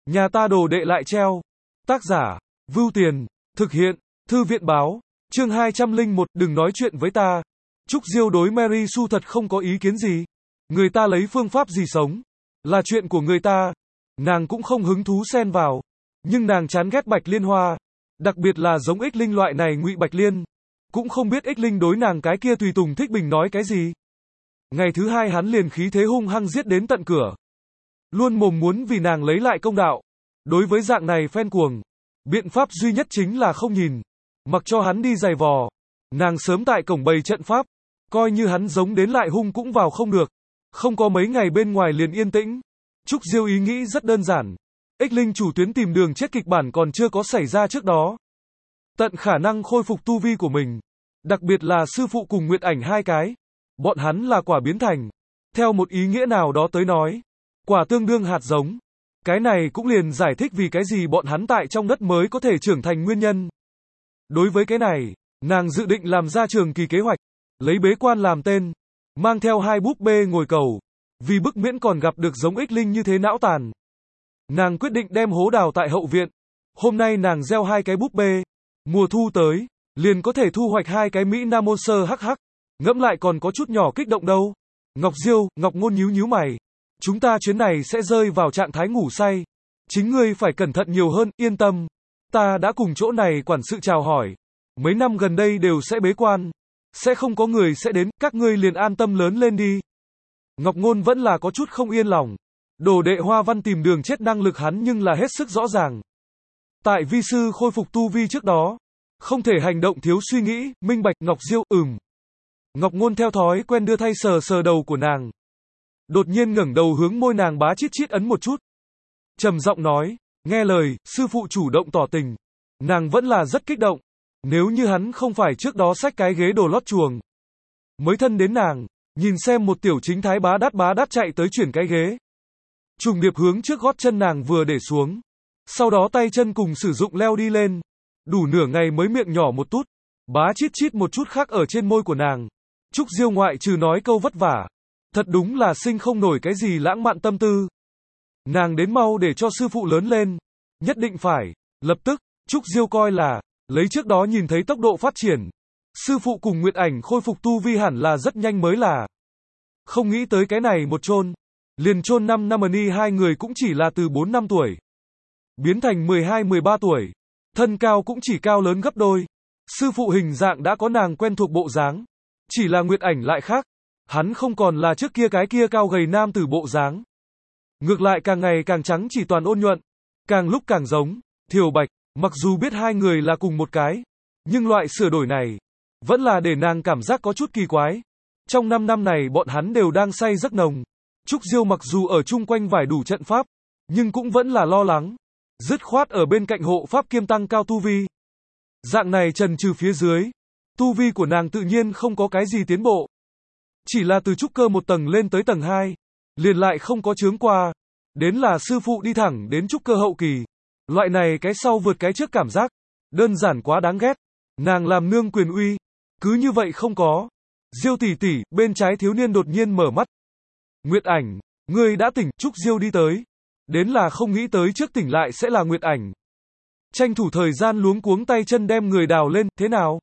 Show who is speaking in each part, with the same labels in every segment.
Speaker 1: Nhà ta đồ đệ lại treo. Tác giả, Vưu Tiền, thực hiện, Thư viện báo, chương 201, đừng nói chuyện với ta. Trúc Diêu đối Mary Sue thật không có ý kiến gì. Người ta lấy phương pháp gì sống, là chuyện của người ta. Nàng cũng không hứng thú xen vào. Nhưng nàng chán ghét Bạch Liên Hoa. Đặc biệt là giống Ích Linh loại này ngụy Bạch Liên. Cũng không biết Ích Linh đối nàng cái kia tùy tùng thích bình nói cái gì. Ngày thứ hai hắn liền khí thế hung hăng giết đến tận cửa. Luôn mồm muốn vì nàng lấy lại công đạo. Đối với dạng này phen cuồng, biện pháp duy nhất chính là không nhìn. Mặc cho hắn đi giày vò. Nàng sớm tại cổng bày trận pháp. Coi như hắn giống đến lại hung cũng vào không được. Không có mấy ngày bên ngoài liền yên tĩnh. Trúc Diêu ý nghĩ rất đơn giản. Ích Linh chủ tuyến tìm đường chết kịch bản còn chưa có xảy ra trước đó. Tận khả năng khôi phục tu vi của mình. Đặc biệt là sư phụ cùng Nguyệt Ảnh hai cái. Bọn hắn là quả biến thành. Theo một ý nghĩa nào đó tới nói. Quả tương đương hạt giống. Cái này cũng liền giải thích vì cái gì bọn hắn tại trong đất mới có thể trưởng thành nguyên nhân. Đối với cái này, nàng dự định làm ra trường kỳ kế hoạch. Lấy bế quan làm tên. Mang theo hai búp bê ngồi cầu. Vì bức miễn còn gặp được giống Ích Linh như thế não tàn. Nàng quyết định đem hố đào tại hậu viện. Hôm nay nàng gieo hai cái búp bê. Mùa thu tới, liền có thể thu hoạch hai cái Mỹ Nam mô sơ hắc hắc. Ngẫm lại còn có chút nhỏ kích động đâu. Ngọc Diêu, Ngọc Ngôn nhíu mày. Chúng ta chuyến này sẽ rơi vào trạng thái ngủ say. Chính ngươi phải cẩn thận nhiều hơn, yên tâm. Ta đã cùng chỗ này quản sự chào hỏi. Mấy năm gần đây đều sẽ bế quan. Sẽ không có người sẽ đến, các ngươi liền an tâm lớn lên đi. Ngọc Ngôn vẫn là có chút không yên lòng. Đồ đệ Hoa Văn tìm đường chết năng lực hắn nhưng là hết sức rõ ràng. Tại vi sư khôi phục tu vi trước đó. Không thể hành động thiếu suy nghĩ, minh bạch. Ngọc Diêu, Ngọc Ngôn theo thói quen đưa tay sờ sờ đầu của nàng. Đột nhiên ngẩng đầu hướng môi nàng bá chít chít ấn một chút. Trầm giọng nói, nghe lời, sư phụ chủ động tỏ tình. Nàng vẫn là rất kích động. Nếu như hắn không phải trước đó xách cái ghế đồ lót chuồng. Mới thân đến nàng, nhìn xem một tiểu chính thái bá đát chạy tới chuyển cái ghế. Trùng điệp hướng trước gót chân nàng vừa để xuống. Sau đó tay chân cùng sử dụng leo đi lên. Đủ nửa ngày mới miệng nhỏ một tút. Bá chít chít một chút khác ở trên môi của nàng. Trúc Diêu ngoại trừ nói câu vất vả. Thật đúng là sinh không nổi cái gì lãng mạn tâm tư. Nàng đến mau để cho sư phụ lớn lên. Nhất định phải. Lập tức, Trúc Diêu coi là, lấy trước đó nhìn thấy tốc độ phát triển. Sư phụ cùng Nguyệt Ảnh khôi phục tu vi hẳn là rất nhanh mới là. Không nghĩ tới cái này một chôn. Liền chôn 5 năm ni hai người cũng chỉ là từ 4 năm tuổi. Biến thành 12-13 tuổi. Thân cao cũng chỉ cao lớn gấp đôi. Sư phụ hình dạng đã có nàng quen thuộc bộ dáng. Chỉ là Nguyệt Ảnh lại khác. Hắn không còn là trước kia cái kia cao gầy nam tử bộ dáng. Ngược lại càng ngày càng trắng chỉ toàn ôn nhuận. Càng lúc càng giống. Thiều Bạch, mặc dù biết hai người là cùng một cái. Nhưng loại sửa đổi này, vẫn là để nàng cảm giác có chút kỳ quái. Trong 5 năm này bọn hắn đều đang say giấc nồng. Trúc Diêu mặc dù ở chung quanh vải đủ trận pháp. Nhưng cũng vẫn là lo lắng. Dứt khoát ở bên cạnh hộ pháp kiêm tăng cao tu vi. Dạng này trần trừ phía dưới. Tu vi của nàng tự nhiên không có cái gì tiến bộ. Chỉ là từ trúc cơ một tầng lên tới tầng 2. Liền lại không có chướng qua. Đến là sư phụ đi thẳng đến trúc cơ hậu kỳ. Loại này cái sau vượt cái trước cảm giác. Đơn giản quá đáng ghét. Nàng làm nương quyền uy. Cứ như vậy không có. Diêu tỷ tỷ, bên trái thiếu niên đột nhiên mở mắt. Nguyệt Ảnh, ngươi đã tỉnh. Trúc Diêu đi tới. Đến là không nghĩ tới trước tỉnh lại sẽ là Nguyệt Ảnh. Tranh thủ thời gian luống cuống tay chân đem người đào lên, thế nào?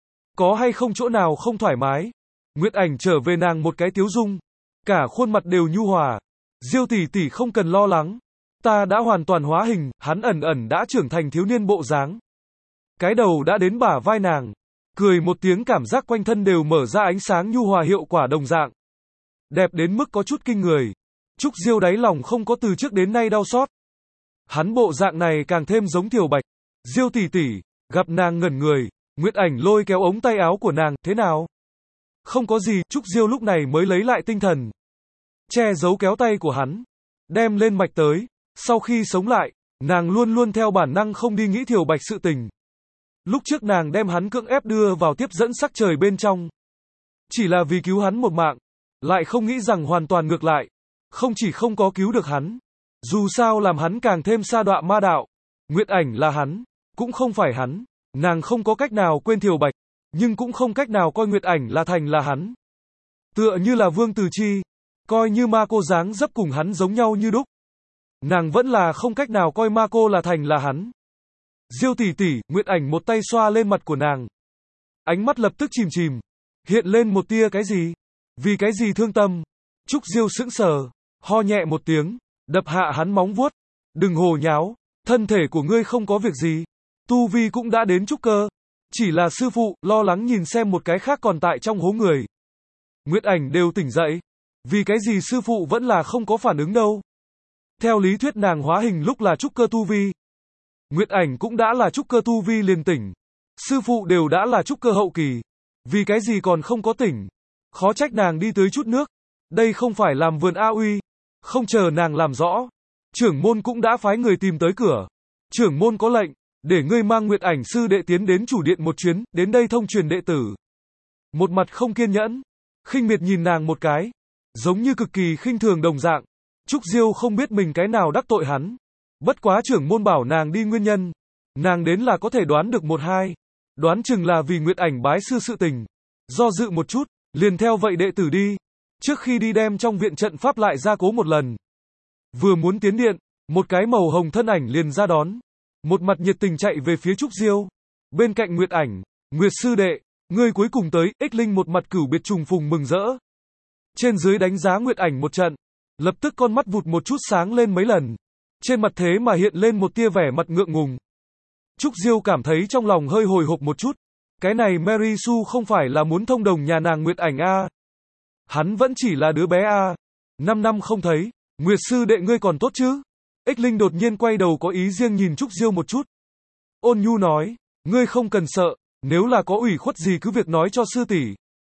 Speaker 1: Có hay không chỗ nào không thoải mái? Nguyệt Ảnh trở về nàng một cái tiếu dung. Cả khuôn mặt đều nhu hòa. Diêu tỷ tỷ không cần lo lắng. Ta đã hoàn toàn hóa hình, hắn ẩn đã trưởng thành thiếu niên bộ dáng. Cái đầu đã đến bả vai nàng. Cười một tiếng cảm giác quanh thân đều mở ra ánh sáng nhu hòa hiệu quả đồng dạng. Đẹp đến mức có chút kinh người. Trúc Diêu đáy lòng không có từ trước đến nay đau xót. Hắn bộ dạng này càng thêm giống Thiều Bạch. Diêu tỷ tỷ, gặp nàng ngẩn người, Nguyệt Ảnh lôi kéo ống tay áo của nàng, thế nào? Không có gì, Trúc Diêu lúc này mới lấy lại tinh thần. Che giấu kéo tay của hắn, đem lên mạch tới, sau khi sống lại, nàng luôn luôn theo bản năng không đi nghĩ Thiều Bạch sự tình. Lúc trước nàng đem hắn cưỡng ép đưa vào tiếp dẫn sắc trời bên trong. Chỉ là vì cứu hắn một mạng, lại không nghĩ rằng hoàn toàn ngược lại. Không chỉ không có cứu được hắn, dù sao làm hắn càng thêm sa đọa ma đạo. Nguyệt Ảnh là hắn, cũng không phải hắn. Nàng không có cách nào quên Thiều Bạch, nhưng cũng không cách nào coi Nguyệt Ảnh là thành là hắn. Tựa như là Vương Từ Chi, coi như ma cô dáng dấp cùng hắn giống nhau như đúc. Nàng vẫn là không cách nào coi Ma Cô là thành là hắn. Diêu tỷ tỷ, Nguyệt Ảnh một tay xoa lên mặt của nàng. Ánh mắt lập tức chìm chìm. Hiện lên một tia cái gì? Vì cái gì thương tâm? Trúc Diêu sững sờ, ho nhẹ một tiếng, đập hạ hắn móng vuốt. Đừng hồ nháo, thân thể của ngươi không có việc gì. Tu vi cũng đã đến trúc cơ. Chỉ là sư phụ, lo lắng nhìn xem một cái khác còn tại trong hố người. Nguyệt Ảnh đều tỉnh dậy. Vì cái gì sư phụ vẫn là không có phản ứng đâu? Theo lý thuyết nàng hóa hình lúc là trúc cơ tu vi. Nguyệt Ảnh cũng đã là trúc cơ tu vi liền tỉnh. Sư phụ đều đã là trúc cơ hậu kỳ. Vì cái gì còn không có tỉnh? Khó trách nàng đi tới chút nước. Đây không phải làm vườn A Uy. Không chờ nàng làm rõ. Trưởng môn cũng đã phái người tìm tới cửa. Trưởng môn có lệnh, để ngươi mang Nguyệt Ảnh sư đệ tiến đến chủ điện một chuyến, đến đây thông truyền đệ tử. Một mặt không kiên nhẫn, khinh miệt nhìn nàng một cái, giống như cực kỳ khinh thường đồng dạng. Trúc Diêu không biết mình cái nào đắc tội hắn. Bất quá trưởng môn bảo nàng đi nguyên nhân. Nàng đến là có thể đoán được một hai. Đoán chừng là vì Nguyệt Ảnh bái sư sự tình. Do dự một chút, liền theo vậy đệ tử đi. Trước khi đi đem trong viện trận pháp lại gia cố một lần. Vừa muốn tiến điện, một cái màu hồng thân ảnh liền ra đón. Một mặt nhiệt tình chạy về phía Trúc Diêu. Bên cạnh Nguyệt Ảnh, Nguyệt sư đệ, ngươi cuối cùng tới, Ích Linh một mặt cửu biệt trùng phùng mừng rỡ. Trên dưới đánh giá Nguyệt Ảnh một trận, lập tức con mắt vụt một chút sáng lên mấy lần. Trên mặt thế mà hiện lên một tia vẻ mặt ngượng ngùng. Trúc Diêu cảm thấy trong lòng hơi hồi hộp một chút. Cái này Mary Sue không phải là muốn thông đồng nhà nàng Nguyệt Ảnh a? Hắn vẫn chỉ là đứa bé a. 5 năm không thấy, Nguyệt sư đệ ngươi còn tốt chứ? Ích Linh đột nhiên quay đầu có ý riêng nhìn Trúc Diêu một chút. Ôn nhu nói, ngươi không cần sợ, nếu là có ủy khuất gì cứ việc nói cho sư tỷ.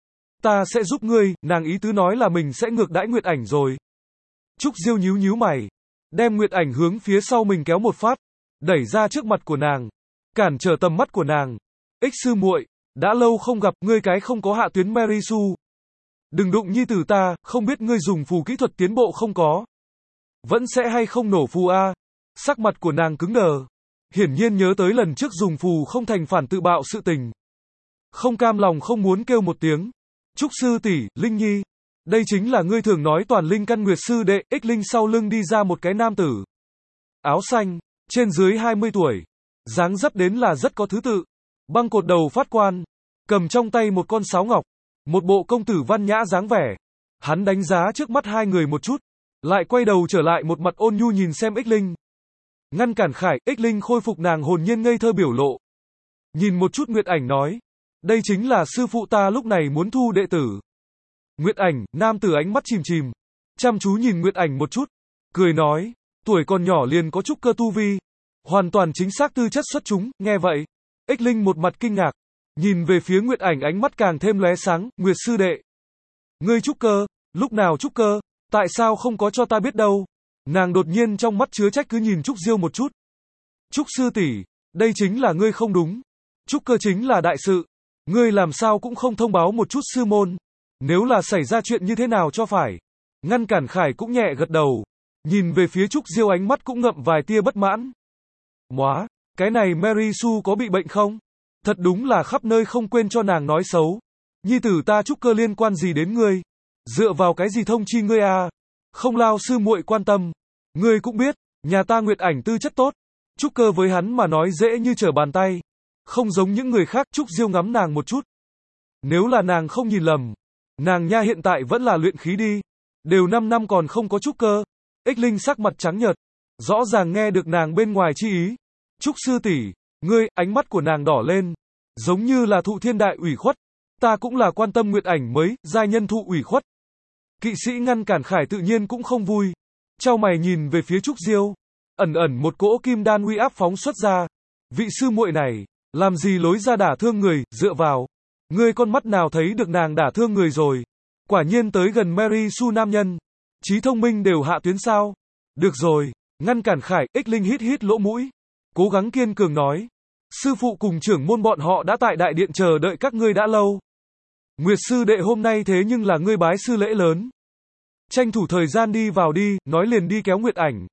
Speaker 1: Ta sẽ giúp ngươi, nàng ý tứ nói là mình sẽ ngược đãi Nguyệt Ảnh rồi. Trúc Diêu nhíu nhíu mày, đem Nguyệt Ảnh hướng phía sau mình kéo một phát, đẩy ra trước mặt của nàng, cản trở tầm mắt của nàng. Ích sư muội, đã lâu không gặp, ngươi cái không có hạ tuyến Mary Sue. Đừng đụng nhi tử ta, không biết ngươi dùng phù kỹ thuật tiến bộ không có. Vẫn sẽ hay không nổ phù a? Sắc mặt của nàng cứng đờ. Hiển nhiên nhớ tới lần trước dùng phù không thành phản tự bạo sự tình. Không cam lòng không muốn kêu một tiếng. Trúc sư tỷ, Linh nhi. Đây chính là ngươi thường nói toàn linh căn Nguyệt sư đệ. Ích Linh sau lưng đi ra một cái nam tử. Áo xanh, trên dưới 20 tuổi. Dáng dấp đến là rất có thứ tự. Băng cột đầu phát quan. Cầm trong tay một con sáo ngọc. Một bộ công tử văn nhã dáng vẻ. Hắn đánh giá trước mắt hai người một chút. Lại quay đầu trở lại một mặt ôn nhu nhìn xem Ích Linh. Ngăn cản Khải, Ích Linh khôi phục nàng hồn nhiên ngây thơ biểu lộ. Nhìn một chút Nguyệt Ảnh nói. Đây chính là sư phụ ta lúc này muốn thu đệ tử. Nguyệt Ảnh, nam tử ánh mắt chìm chìm. Chăm chú nhìn Nguyệt Ảnh một chút. Cười nói, tuổi còn nhỏ liền có trúc cơ tu vi. Hoàn toàn chính xác tư chất xuất chúng, nghe vậy. Ích Linh một mặt kinh ngạc. Nhìn về phía Nguyệt Ảnh ánh mắt càng thêm lóe sáng, Nguyệt sư đệ. Ngươi trúc cơ, lúc nào trúc cơ, tại sao không có cho ta biết đâu. Nàng đột nhiên trong mắt chứa trách cứ nhìn Trúc Diêu một chút. Trúc sư tỷ, đây chính là ngươi không đúng. Trúc cơ chính là đại sự. Ngươi làm sao cũng không thông báo một chút sư môn. Nếu là xảy ra chuyện như thế nào cho phải. Ngăn cản Khải cũng nhẹ gật đầu. Nhìn về phía Trúc Diêu ánh mắt cũng ngậm vài tia bất mãn. Móa, cái này Mary Sue có bị bệnh không? Thật đúng là khắp nơi không quên cho nàng nói xấu. Nhi tử ta trúc cơ liên quan gì đến ngươi? Dựa vào cái gì thông chi ngươi à? Không lao sư muội quan tâm. Ngươi cũng biết, nhà ta Nguyệt Ảnh tư chất tốt. Trúc cơ với hắn mà nói dễ như trở bàn tay. Không giống những người khác. Trúc Diêu ngắm nàng một chút. Nếu là nàng không nhìn lầm. Nàng nha hiện tại vẫn là luyện khí đi. Đều 5 năm còn không có trúc cơ. Ích Linh sắc mặt trắng nhợt. Rõ ràng nghe được nàng bên ngoài chi ý. Trúc sư tỷ, ngươi, ánh mắt của nàng đỏ lên. Giống như là thụ thiên đại ủy khuất. Ta cũng là quan tâm Nguyệt Ảnh mới, giai nhân thụ ủy khuất. Kỵ sĩ ngăn cản Khải tự nhiên cũng không vui. Chau mày nhìn về phía Trúc Diêu. Ẩn ẩn một cỗ kim đan uy áp phóng xuất ra. Vị sư muội này, làm gì lối ra đả thương người, dựa vào. Ngươi con mắt nào thấy được nàng đả thương người rồi. Quả nhiên tới gần Mary Sue nam nhân. Trí thông minh đều hạ tuyến sao. Được rồi, ngăn cản Khải, Ích Linh hít hít lỗ mũi. Cố gắng kiên cường nói. Sư phụ cùng trưởng môn bọn họ đã tại đại điện chờ đợi các ngươi đã lâu. Nguyệt sư đệ hôm nay thế nhưng là ngươi bái sư lễ lớn. Tranh thủ thời gian đi vào đi, nói liền đi kéo Nguyệt Ảnh.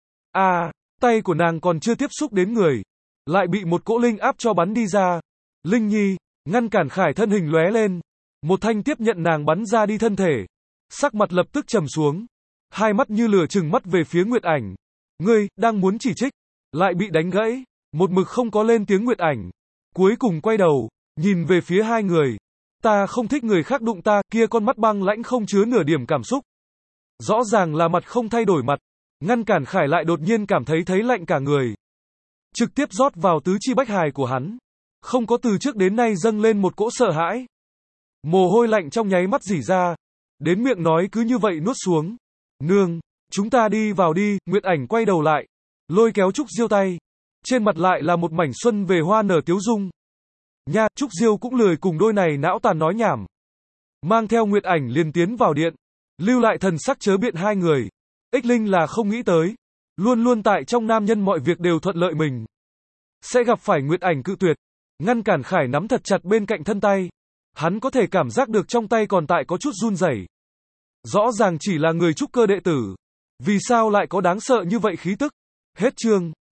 Speaker 1: Tay của nàng còn chưa tiếp xúc đến người. Lại bị một cỗ linh áp cho bắn đi ra. Linh nhi, ngăn cản Khải thân hình lóe lên. Một thanh tiếp nhận nàng bắn ra đi thân thể. Sắc mặt lập tức trầm xuống. Hai mắt như lửa trừng mắt về phía Nguyệt Ảnh. Ngươi, đang muốn chỉ trích, lại bị đánh gãy, một mực không có lên tiếng Nguyệt Ảnh. Cuối cùng quay đầu, nhìn về phía hai người. Ta không thích người khác đụng ta, kia con mắt băng lãnh không chứa nửa điểm cảm xúc. Rõ ràng là mặt không thay đổi mặt, ngăn cản Khải lại đột nhiên cảm thấy lạnh cả người. Trực tiếp rót vào tứ chi bách hài của hắn. Không có từ trước đến nay dâng lên một cỗ sợ hãi. Mồ hôi lạnh trong nháy mắt rỉ ra. Đến miệng nói cứ như vậy nuốt xuống. Nương, chúng ta đi vào đi, Nguyệt Ảnh quay đầu lại. Lôi kéo Trúc Diêu tay. Trên mặt lại là một mảnh xuân về hoa nở tiếu dung. Nha, Trúc Diêu cũng lười cùng đôi này não tàn nói nhảm. Mang theo Nguyệt Ảnh liền tiến vào điện. Lưu lại thần sắc chớ biện hai người. Ích Linh là không nghĩ tới. Luôn luôn tại trong nam nhân mọi việc đều thuận lợi mình. Sẽ gặp phải Nguyệt Ảnh cự tuyệt. Ngăn cản Khải nắm thật chặt bên cạnh thân tay. Hắn có thể cảm giác được trong tay còn tại có chút run rẩy. Rõ ràng chỉ là người trúc cơ đệ tử. Vì sao lại có đáng sợ như vậy khí tức? Hết chương.